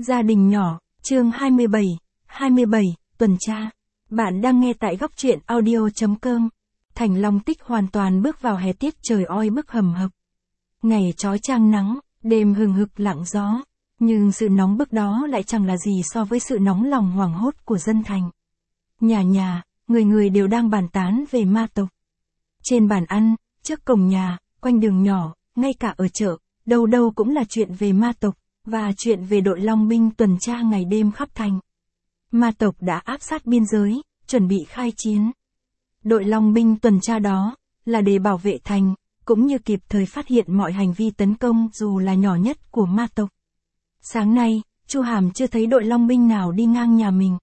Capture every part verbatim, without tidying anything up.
Gia đình nhỏ, chương hai mươi bảy, hai mươi bảy, tuần tra. Bạn đang nghe tại góc truyện audio.com. Thành Long Tích hoàn toàn bước vào hè tiết trời oi bức hầm hập. Ngày chói chang nắng, đêm hừng hực lặng gió. Nhưng sự nóng bức đó lại chẳng là gì so với sự nóng lòng hoảng hốt của dân thành. Nhà nhà, người người đều đang bàn tán về ma tộc. Trên bàn ăn, trước cổng nhà, quanh đường nhỏ, ngay cả ở chợ, đâu đâu cũng là chuyện về ma tộc, và chuyện về đội Long binh tuần tra ngày đêm khắp thành. Ma tộc đã áp sát biên giới, chuẩn bị khai chiến. Đội Long binh tuần tra đó, là để bảo vệ thành, cũng như kịp thời phát hiện mọi hành vi tấn công dù là nhỏ nhất của ma tộc. Sáng nay, Chu Hàm chưa thấy đội Long binh nào đi ngang nhà mình.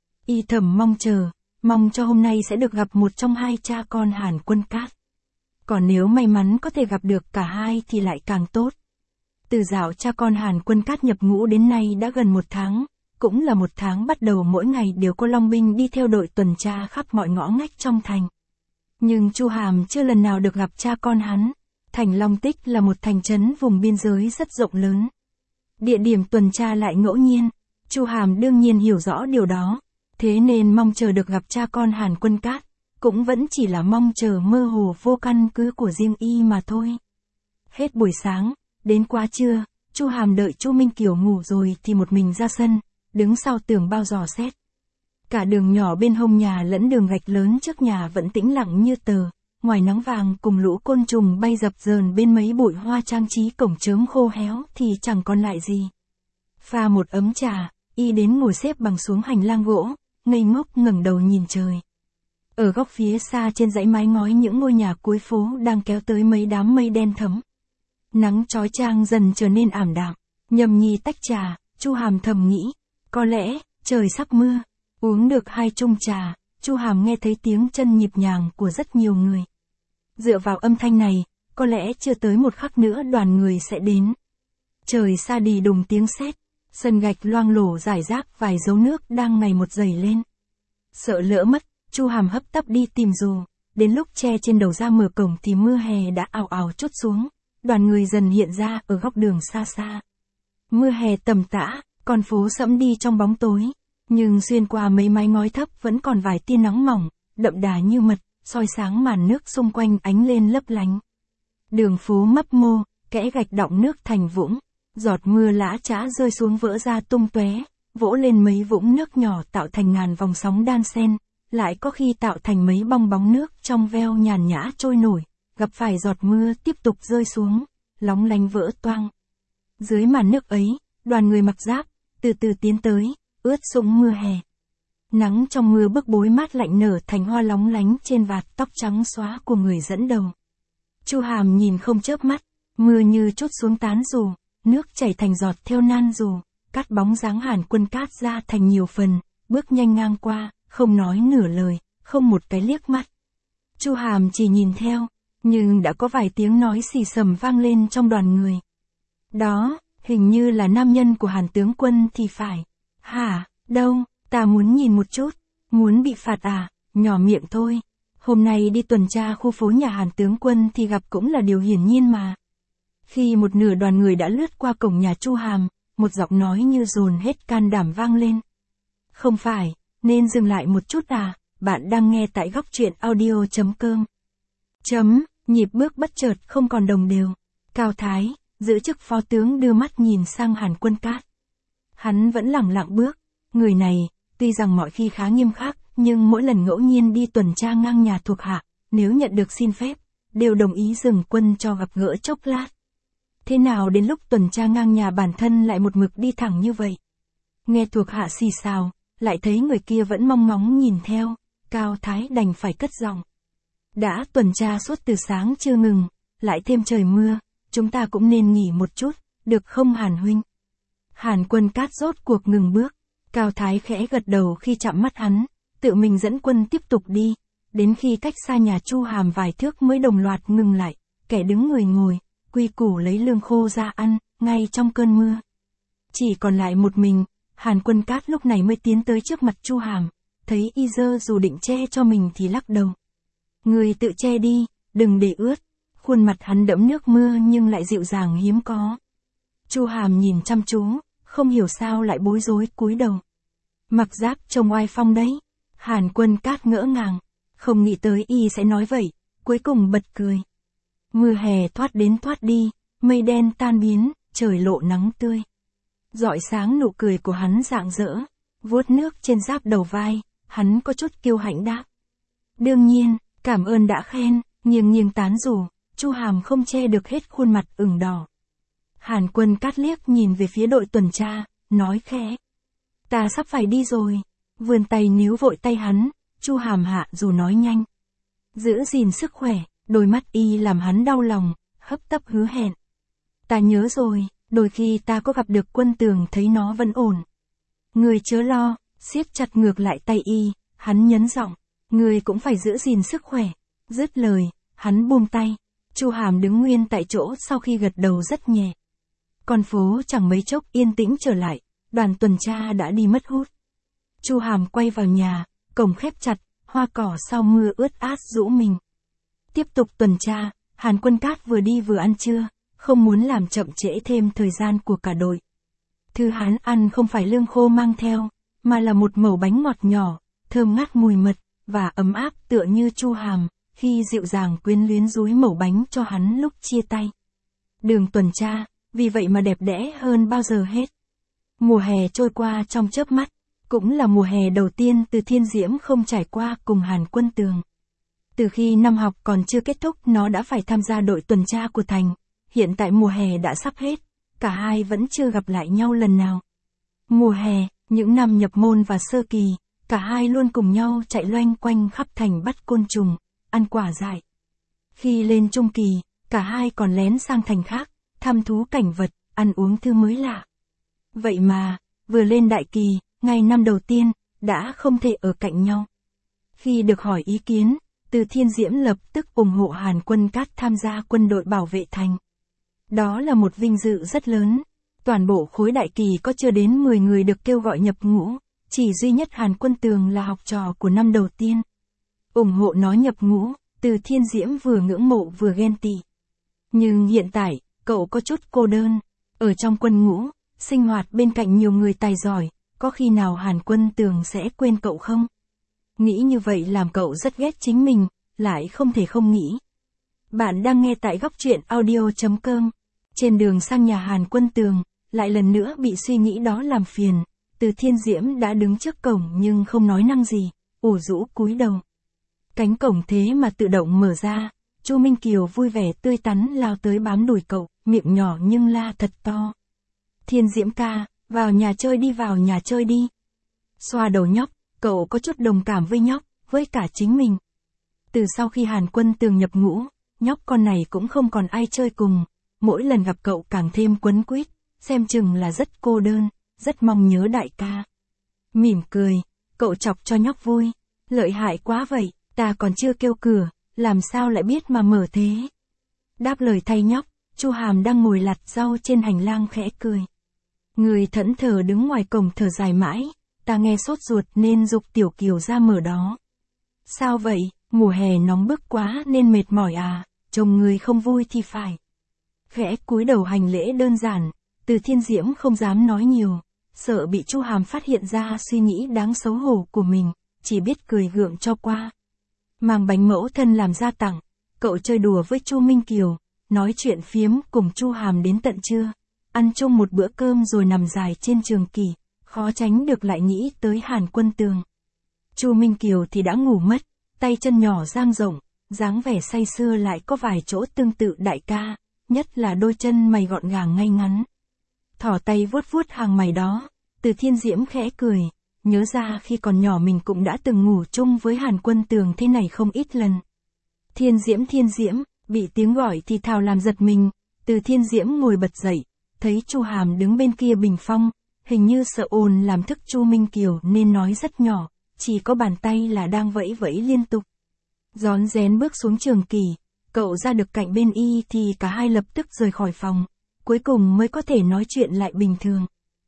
Y thầm mong chờ, mong cho hôm nay sẽ được gặp một trong hai cha con Hàn Quân Cát. Còn nếu may mắn có thể gặp được cả hai thì lại càng tốt. Từ dạo cha con Hàn Quân Cát nhập ngũ đến nay đã gần một tháng, cũng là một tháng bắt đầu mỗi ngày đều có Long binh đi theo đội tuần tra khắp mọi ngõ ngách trong thành. Nhưng Chu Hàm chưa lần nào được gặp cha con hắn. Thành Long Tích là một thành trấn vùng biên giới rất rộng lớn. Địa điểm tuần tra lại ngẫu nhiên, Chu Hàm đương nhiên hiểu rõ điều đó, thế nên mong chờ được gặp cha con Hàn Quân Cát, cũng vẫn chỉ là mong chờ mơ hồ vô căn cứ của riêng y mà thôi. Hết buổi sáng, đến quá trưa, Chu Hàm đợi Chu Minh Kiều ngủ rồi thì một mình ra sân, đứng sau tường bao dò xét. Cả đường nhỏ bên hông nhà lẫn đường gạch lớn trước nhà vẫn tĩnh lặng như tờ, ngoài nắng vàng cùng lũ côn trùng bay dập dờn bên mấy bụi hoa trang trí cổng chớm khô héo thì chẳng còn lại gì. Pha một ấm trà, y đến ngồi xếp bằng xuống hành lang gỗ, ngây ngốc ngẩng đầu nhìn trời. Ở góc phía xa trên dãy mái ngói những ngôi nhà cuối phố đang kéo tới mấy đám mây đen thấm. Nắng chói chang dần trở nên ảm đạm, nhâm nhi tách trà, Chu Hàm thầm nghĩ, có lẽ trời sắp mưa. Uống được hai chung trà, Chu Hàm nghe thấy tiếng chân nhịp nhàng của rất nhiều người. Dựa vào âm thanh này, có lẽ chưa tới một khắc nữa đoàn người sẽ đến. Trời xa đi đùng tiếng sét, sân gạch loang lổ rải rác vài dấu nước đang ngày một dày lên. Sợ lỡ mất, Chu Hàm hấp tấp đi tìm dù, đến lúc che trên đầu ra mở cổng thì mưa hè đã ào ào trút xuống, đoàn người dần hiện ra ở góc đường xa xa. Mưa hè tầm tã, con phố sẫm đi trong bóng tối. Nhưng xuyên qua mấy mái ngói thấp vẫn còn vài tia nắng mỏng, đậm đà như mật, soi sáng màn nước xung quanh ánh lên lấp lánh. Đường phố mấp mô, kẽ gạch đọng nước thành vũng, giọt mưa lã chã rơi xuống vỡ ra tung tóe, vỗ lên mấy vũng nước nhỏ tạo thành ngàn vòng sóng đan xen, lại có khi tạo thành mấy bong bóng nước trong veo nhàn nhã trôi nổi, gặp phải giọt mưa tiếp tục rơi xuống, lóng lánh vỡ toang. Dưới màn nước ấy, đoàn người mặc giáp, từ từ tiến tới, ướt sũng mưa hè. Nắng trong mưa bức bối mát lạnh nở thành hoa lóng lánh trên vạt tóc trắng xóa của người dẫn đầu. Chu Hàm nhìn không chớp mắt, mưa như trút xuống tán dù, nước chảy thành giọt theo nan dù, cắt bóng dáng Hàn Quân Cát ra thành nhiều phần, bước nhanh ngang qua, không nói nửa lời, không một cái liếc mắt. Chu Hàm chỉ nhìn theo, nhưng đã có vài tiếng nói xì xầm vang lên trong đoàn người. Đó, hình như là nam nhân của Hàn tướng quân thì phải. Hả, đâu, ta muốn nhìn một chút, muốn bị phạt à, nhỏ miệng thôi. Hôm nay đi tuần tra khu phố nhà Hàn tướng quân thì gặp cũng là điều hiển nhiên mà. Khi một nửa đoàn người đã lướt qua cổng nhà Chu Hàm, một giọng nói như dồn hết can đảm vang lên. Không phải, nên dừng lại một chút à, bạn đang nghe tại góc truyện audio.com. Chấm, nhịp bước bất chợt không còn đồng đều. Cao Thái, giữ chức phó tướng đưa mắt nhìn sang Hàn Quân Cát. Hắn vẫn lẳng lặng bước, người này, tuy rằng mọi khi khá nghiêm khắc, nhưng mỗi lần ngẫu nhiên đi tuần tra ngang nhà thuộc hạ, nếu nhận được xin phép, đều đồng ý dừng quân cho gặp gỡ chốc lát. Thế nào đến lúc tuần tra ngang nhà bản thân lại một mực đi thẳng như vậy? Nghe thuộc hạ xì xào, lại thấy người kia vẫn mong ngóng nhìn theo, Cao Thái đành phải cất giọng. Đã tuần tra suốt từ sáng chưa ngừng, lại thêm trời mưa, chúng ta cũng nên nghỉ một chút, được không Hàn huynh? Hàn Quân Cát rốt cuộc ngừng bước, Cao Thái khẽ gật đầu khi chạm mắt hắn, tự mình dẫn quân tiếp tục đi, đến khi cách xa nhà Chu Hàm vài thước mới đồng loạt ngừng lại, kẻ đứng người ngồi, quy củ lấy lương khô ra ăn, ngay trong cơn mưa. Chỉ còn lại một mình, Hàn Quân Cát lúc này mới tiến tới trước mặt Chu Hàm, thấy y giơ dù định che cho mình thì lắc đầu. Người tự che đi, đừng để ướt. Khuôn mặt hắn đẫm nước mưa nhưng lại dịu dàng hiếm có. Chu Hàm nhìn chăm chú, không hiểu sao lại bối rối cúi đầu. Mặc giáp trông oai phong đấy. Hàn Quân Cát ngỡ ngàng, không nghĩ tới y sẽ nói vậy, cuối cùng bật cười. Mưa hè thoát đến thoát đi, mây đen tan biến, trời lộ nắng tươi. Rọi sáng nụ cười của hắn rạng rỡ, vuốt nước trên giáp đầu vai, hắn có chút kiêu hãnh đáp. Đương nhiên, cảm ơn đã khen, nghiêng nghiêng tán rủ, Chu Hàm không che được hết khuôn mặt ửng đỏ. Hàn Quân Cát liếc nhìn về phía đội tuần tra, nói khẽ. Ta sắp phải đi rồi. Vươn tay níu vội tay hắn, Chu Hàm hạ dù nói nhanh. Giữ gìn sức khỏe, đôi mắt y làm hắn đau lòng, hấp tấp hứa hẹn. Ta nhớ rồi, đôi khi ta có gặp được Quân Tường thấy nó vẫn ổn. Người chớ lo, siết chặt ngược lại tay y, hắn nhấn giọng. Người cũng phải giữ gìn sức khỏe. Dứt lời, hắn buông tay. Chu Hàm đứng nguyên tại chỗ sau khi gật đầu rất nhẹ. Con phố chẳng mấy chốc yên tĩnh trở lại, đoàn tuần tra đã đi mất hút. Chu Hàm quay vào nhà, cổng khép chặt, hoa cỏ sau mưa ướt át rũ mình. Tiếp tục tuần tra, Hàn Quân Cát vừa đi vừa ăn trưa, không muốn làm chậm trễ thêm thời gian của cả đội. Thứ hắn ăn không phải lương khô mang theo, mà là một mẩu bánh ngọt nhỏ, thơm ngát mùi mật, và ấm áp tựa như Chu Hàm, khi dịu dàng quyến luyến dúi mẩu bánh cho hắn lúc chia tay. Đường tuần tra, vì vậy mà đẹp đẽ hơn bao giờ hết. Mùa hè trôi qua trong chớp mắt, cũng là mùa hè đầu tiên từ Thiên Diễm không trải qua cùng Hàn Quân Tường. Từ khi năm học còn chưa kết thúc nó đã phải tham gia đội tuần tra của thành, hiện tại mùa hè đã sắp hết, cả hai vẫn chưa gặp lại nhau lần nào. Mùa hè, những năm nhập môn và sơ kỳ, cả hai luôn cùng nhau chạy loanh quanh khắp thành bắt côn trùng, ăn quả dại. Khi lên trung kỳ, cả hai còn lén sang thành khác, thăm thú cảnh vật, ăn uống thứ mới lạ. Vậy mà, vừa lên đại kỳ, ngày năm đầu tiên, đã không thể ở cạnh nhau. Khi được hỏi ý kiến, Từ Thiên Diễm lập tức ủng hộ Hàn Quân Cát tham gia quân đội bảo vệ thành. Đó là một vinh dự rất lớn. Toàn bộ khối đại kỳ có chưa đến mười người được kêu gọi nhập ngũ, chỉ duy nhất Hàn Quân Tường là học trò của năm đầu tiên. Ủng hộ nó nhập ngũ, Từ Thiên Diễm vừa ngưỡng mộ vừa ghen tị. Nhưng hiện tại, cậu có chút cô đơn. Ở trong quân ngũ, sinh hoạt bên cạnh nhiều người tài giỏi, có khi nào Hàn Quân Tường sẽ quên cậu không? Nghĩ như vậy làm cậu rất ghét chính mình, lại không thể không nghĩ. Bạn đang nghe tại góc truyện audio chấm com. Trên đường sang nhà Hàn Quân Tường, lại lần nữa bị suy nghĩ đó làm phiền. Từ Thiên Diễm đã đứng trước cổng nhưng không nói năng gì, ủ rũ cúi đầu. Cánh cổng thế mà tự động mở ra, Chu Minh Kiều vui vẻ tươi tắn lao tới bám đùi cậu, miệng nhỏ nhưng la thật to. Thiên Diễm ca, vào nhà chơi đi vào nhà chơi đi. Xoa đầu nhóc, cậu có chút đồng cảm với nhóc, với cả chính mình. Từ sau khi Hàn Quân Tường nhập ngũ, nhóc con này cũng không còn ai chơi cùng, mỗi lần gặp cậu càng thêm quấn quýt, xem chừng là rất cô đơn, rất mong nhớ đại ca. Mỉm cười, cậu chọc cho nhóc vui, lợi hại quá vậy, ta còn chưa kêu cửa, làm sao lại biết mà mở thế. Đáp lời thay nhóc, Chu Hàm đang ngồi lặt rau trên hành lang khẽ cười. Người thẫn thờ đứng ngoài cổng thở dài mãi, ta nghe sốt ruột nên giục Tiểu Kiều ra mở đó. Sao vậy, mùa hè nóng bức quá nên mệt mỏi à, chồng người không vui thì phải. Khẽ cúi đầu hành lễ đơn giản, Từ Thiên Diễm không dám nói nhiều, sợ bị Chu Hàm phát hiện ra suy nghĩ đáng xấu hổ của mình, chỉ biết cười gượng cho qua. Mang bánh mẫu thân làm ra tặng, cậu chơi đùa với Chu Minh Kiều, nói chuyện phiếm cùng Chu Hàm đến tận trưa, ăn chung một bữa cơm rồi nằm dài trên trường kỷ, khó tránh được lại nghĩ tới Hàn Quân Tường. Chu Minh Kiều thì đã ngủ mất, tay chân nhỏ dang rộng, dáng vẻ say sưa lại có vài chỗ tương tự đại ca, nhất là đôi chân mày gọn gàng ngay ngắn. Thỏ tay vuốt vuốt hàng mày đó, Từ Thiên Diễm khẽ cười, nhớ ra khi còn nhỏ mình cũng đã từng ngủ chung với Hàn Quân Tường thế này không ít lần. Thiên Diễm Thiên Diễm, bị tiếng gọi thì thào làm giật mình, Từ Thiên Diễm ngồi bật dậy, thấy Chu Hàm đứng bên kia bình phong, hình như sợ ồn làm thức Chu Minh Kiều nên nói rất nhỏ, chỉ có bàn tay là đang vẫy vẫy liên tục. Rón rén bước xuống trường kỷ, cậu ra được cạnh bên y thì cả hai lập tức rời khỏi phòng, cuối cùng mới có thể nói chuyện lại bình thường.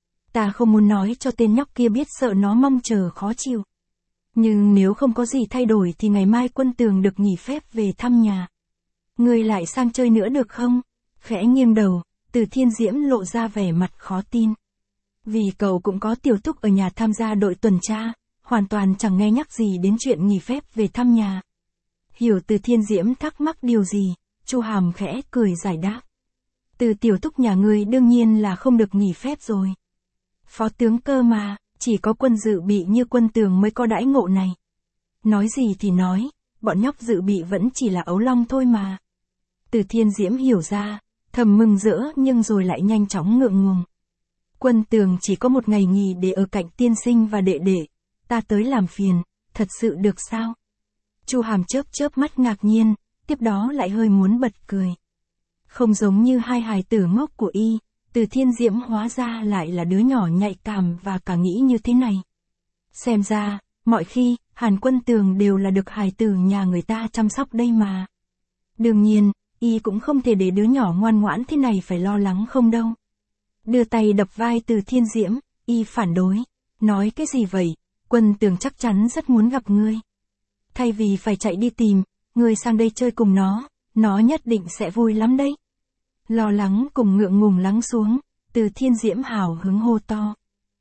Ta không muốn nói cho tên nhóc kia biết sợ nó mong chờ khó chịu. Nhưng nếu không có gì thay đổi thì ngày mai Quân Tường được nghỉ phép về thăm nhà. Người lại sang chơi nữa được không? Khẽ nghiêng đầu, Từ Thiên Diễm lộ ra vẻ mặt khó tin. Vì cậu cũng có Tiểu Túc ở nhà tham gia đội tuần tra, hoàn toàn chẳng nghe nhắc gì đến chuyện nghỉ phép về thăm nhà. Hiểu Từ Thiên Diễm thắc mắc điều gì, Chu Hàm khẽ cười giải đáp. Từ Tiểu Túc nhà ngươi đương nhiên là không được nghỉ phép rồi. Phó tướng cơ mà, chỉ có quân dự bị như Quân Tường mới có đãi ngộ này. Nói gì thì nói, bọn nhóc dự bị vẫn chỉ là ấu long thôi mà. Từ Thiên Diễm hiểu ra, thầm mừng rỡ nhưng rồi lại nhanh chóng ngượng ngùng. Quân Tường chỉ có một ngày nghỉ để ở cạnh tiên sinh và đệ đệ, ta tới làm phiền, thật sự được sao? Chu Hàm chớp chớp mắt ngạc nhiên, tiếp đó lại hơi muốn bật cười. Không giống như hai hài tử ngốc của y, Từ Thiên Diễm hóa ra lại là đứa nhỏ nhạy cảm và cả nghĩ như thế này. Xem ra, mọi khi, Hàn Quân Tường đều là được hài tử nhà người ta chăm sóc đây mà. Đương nhiên, y cũng không thể để đứa nhỏ ngoan ngoãn thế này phải lo lắng không đâu. Đưa tay đập vai Từ Thiên Diễm, y phản đối. Nói cái gì vậy, Quân Tường chắc chắn rất muốn gặp ngươi. Thay vì phải chạy đi tìm, ngươi sang đây chơi cùng nó, nó nhất định sẽ vui lắm đấy. Lo lắng cùng ngượng ngùng lắng xuống, Từ Thiên Diễm hào hứng hô to.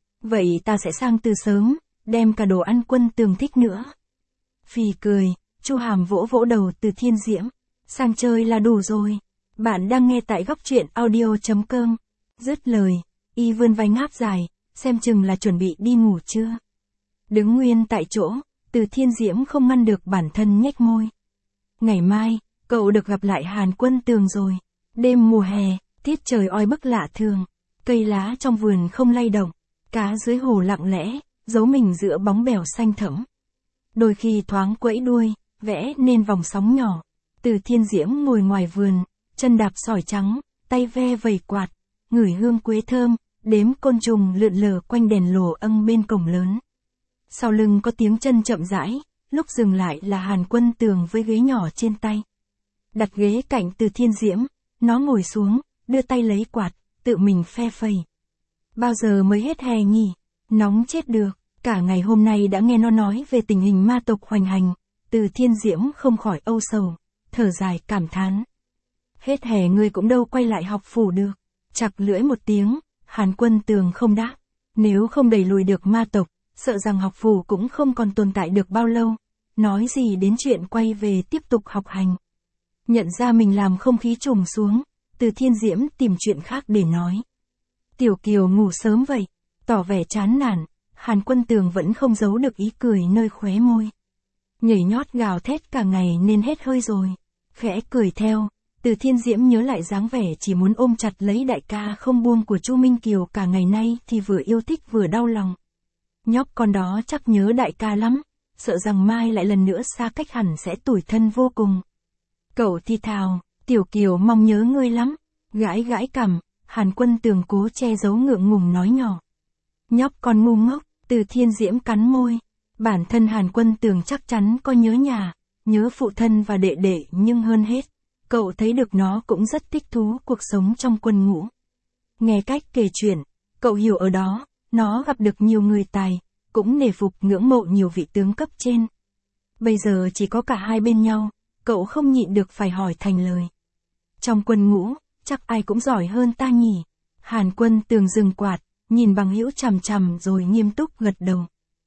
Vậy ta sẽ sang từ sớm, đem cả đồ ăn Quân Tường thích nữa. Phì cười, Chu Hàm vỗ vỗ đầu Từ Thiên Diễm. Sang chơi là đủ rồi. Bạn đang nghe tại góc truyện audio chấm com. Dứt lời, y vươn vai ngáp dài, xem chừng là chuẩn bị đi ngủ chưa. Đứng nguyên tại chỗ, Từ Thiên Diễm không ngăn được bản thân nhếch môi. Ngày mai, cậu được gặp lại Hàn Quân Tường rồi. Đêm mùa hè, tiết trời oi bức lạ thường. Cây lá trong vườn không lay động. Cá dưới hồ lặng lẽ, giấu mình giữa bóng bèo xanh thẫm. Đôi khi thoáng quẫy đuôi, vẽ nên vòng sóng nhỏ. Từ Thiên Diễm ngồi ngoài vườn, chân đạp sỏi trắng, tay ve vẩy quạt, ngửi hương quế thơm, đếm côn trùng lượn lờ quanh đèn lồ âng bên cổng lớn. Sau lưng có tiếng chân chậm rãi, lúc dừng lại là Hàn Quân Tường với ghế nhỏ trên tay. Đặt ghế cạnh Từ Thiên Diễm, nó ngồi xuống, đưa tay lấy quạt, tự mình phe phẩy. Bao giờ mới hết hè nhỉ? Nóng chết được, cả ngày hôm nay đã nghe nó nói về tình hình ma tộc hoành hành. Từ Thiên Diễm không khỏi âu sầu, thở dài cảm thán. Hết hè ngươi cũng đâu quay lại học phủ được. Chặt lưỡi một tiếng, Hàn Quân Tường không đáp. Nếu không đẩy lùi được ma tộc, sợ rằng học phủ cũng không còn tồn tại được bao lâu. Nói gì đến chuyện quay về tiếp tục học hành. Nhận ra mình làm không khí trùng xuống, Từ Thiên Diễm tìm chuyện khác để nói. Tiểu Kiều ngủ sớm vậy, tỏ vẻ chán nản, Hàn Quân Tường vẫn không giấu được ý cười nơi khóe môi. Nhảy nhót gào thét cả ngày nên hết hơi rồi. Khẽ cười theo, Từ Thiên Diễm nhớ lại dáng vẻ chỉ muốn ôm chặt lấy đại ca không buông của Chu Minh Kiều cả ngày nay thì vừa yêu thích vừa đau lòng. Nhóc con đó chắc nhớ đại ca lắm, sợ rằng mai lại lần nữa xa cách hẳn sẽ tủi thân vô cùng. Cậu thi thào, Tiểu Kiều mong nhớ ngươi lắm. Gãi gãi cằm, Hàn Quân Tường cố che giấu ngượng ngùng nói nhỏ. Nhóc con ngu ngốc, Từ Thiên Diễm cắn môi. Bản thân Hàn Quân Tường chắc chắn có nhớ nhà, nhớ phụ thân và đệ đệ nhưng hơn hết, cậu thấy được nó cũng rất thích thú cuộc sống trong quân ngũ. Nghe cách kể chuyện, cậu hiểu ở đó, nó gặp được nhiều người tài, cũng nể phục ngưỡng mộ nhiều vị tướng cấp trên. Bây giờ chỉ có cả hai bên nhau, cậu không nhịn được phải hỏi thành lời. Trong quân ngũ, chắc ai cũng giỏi hơn ta nhỉ? Hàn Quân Tường dừng quạt, nhìn Bằng Hữu chằm chằm rồi nghiêm túc gật đầu.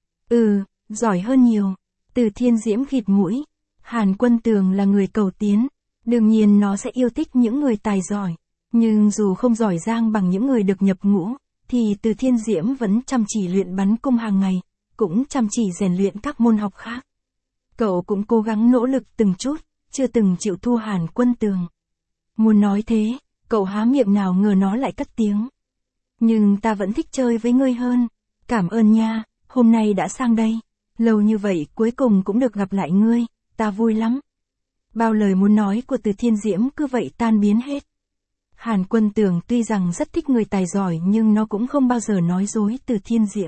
Ừ, giỏi hơn nhiều. Từ Thiên Diễm khịt mũi. Hàn Quân Tường là người cầu tiến, đương nhiên nó sẽ yêu thích những người tài giỏi. Nhưng dù không giỏi giang bằng những người được nhập ngũ, thì Từ Thiên Diễm vẫn chăm chỉ luyện bắn cung hàng ngày, cũng chăm chỉ rèn luyện các môn học khác. Cậu cũng cố gắng nỗ lực từng chút, chưa từng chịu thua Hàn Quân Tường. Muốn nói thế, cậu há miệng nào ngờ nó lại cất tiếng. Nhưng ta vẫn thích chơi với ngươi hơn. Cảm ơn nha, hôm nay đã sang đây. Lâu như vậy cuối cùng cũng được gặp lại ngươi, ta vui lắm. Bao lời muốn nói của Từ Thiên Diễm cứ vậy tan biến hết. Hàn Quân Tường tuy rằng rất thích người tài giỏi nhưng nó cũng không bao giờ nói dối Từ Thiên Diễm.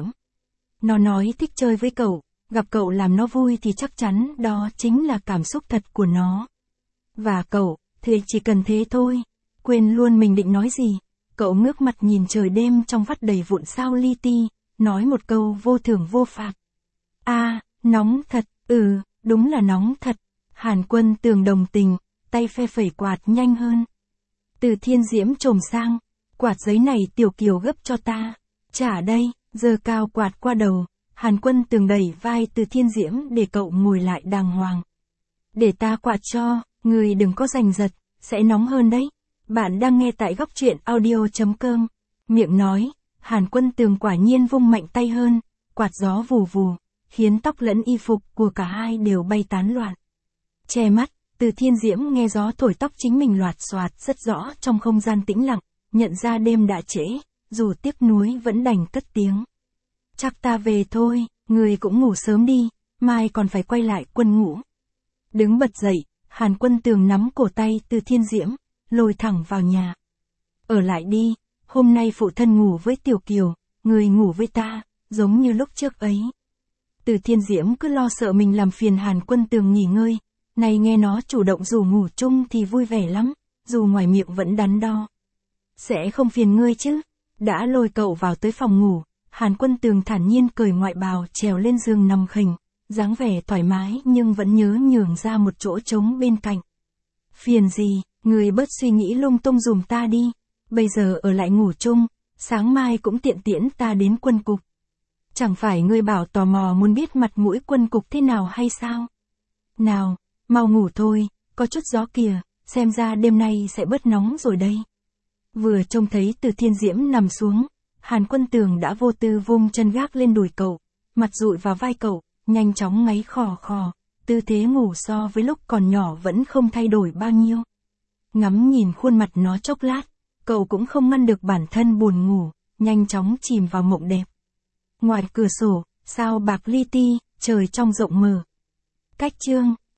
Nó nói thích chơi với cậu, gặp cậu làm nó vui thì chắc chắn đó chính là cảm xúc thật của nó. Và cậu, thì chỉ cần thế thôi. Quên luôn mình định nói gì. Cậu ngước mặt nhìn trời đêm trong vắt đầy vụn sao li ti, nói một câu vô thưởng vô phạt. A, à, nóng thật, ừ, đúng là nóng thật. Hàn Quân Tường đồng tình, tay phe phẩy quạt nhanh hơn. Từ Thiên Diễm trồm sang, quạt giấy này Tiểu Kiều gấp cho ta. Trả đây, giơ cao quạt qua đầu, Hàn Quân Tường đẩy vai Từ Thiên Diễm để cậu ngồi lại đàng hoàng. Để ta quạt cho, người đừng có giành giật, sẽ nóng hơn đấy. Bạn đang nghe tại góc truyện audio.com. Miệng nói, Hàn Quân Tường quả nhiên vung mạnh tay hơn, quạt gió vù vù, khiến tóc lẫn y phục của cả hai đều bay tán loạn. Che mắt, Từ Thiên Diễm nghe gió thổi tóc chính mình loạt xoạt rất rõ trong không gian tĩnh lặng, nhận ra đêm đã trễ, dù tiếc nuối vẫn đành cất tiếng. Chắc ta về thôi, người cũng ngủ sớm đi, mai còn phải quay lại quân ngũ. Đứng bật dậy, Hàn Quân Tường nắm cổ tay Từ Thiên Diễm, lôi thẳng vào nhà. Ở lại đi, hôm nay phụ thân ngủ với Tiểu Kiều, người ngủ với ta, giống như lúc trước ấy. Từ Thiên Diễm cứ lo sợ mình làm phiền Hàn Quân Tường nghỉ ngơi, này nghe nó chủ động rủ ngủ chung thì vui vẻ lắm, dù ngoài miệng vẫn đắn đo. Sẽ không phiền ngươi chứ? Đã lôi cậu vào tới phòng ngủ, Hàn Quân Tường thản nhiên cởi ngoại bào trèo lên giường nằm khình, dáng vẻ thoải mái nhưng vẫn nhớ nhường ra một chỗ trống bên cạnh. Phiền gì, người bớt suy nghĩ lung tung dùm ta đi, bây giờ ở lại ngủ chung, sáng mai cũng tiện tiễn ta đến quân cục. Chẳng phải ngươi bảo tò mò muốn biết mặt mũi quân cục thế nào hay sao? Nào, mau ngủ thôi, có chút gió kìa, xem ra đêm nay sẽ bớt nóng rồi đây. Vừa trông thấy Từ Thiên Diễm nằm xuống, Hàn Quân Tường đã vô tư vung chân gác lên đùi cậu, mặt dụi vào vai cậu, nhanh chóng ngáy khò khò, tư thế ngủ so với lúc còn nhỏ vẫn không thay đổi bao nhiêu. Ngắm nhìn khuôn mặt nó chốc lát, cậu cũng không ngăn được bản thân buồn ngủ, nhanh chóng chìm vào mộng đẹp. Ngoài cửa sổ, sao bạc li ti, trời trong rộng mở. Cách chương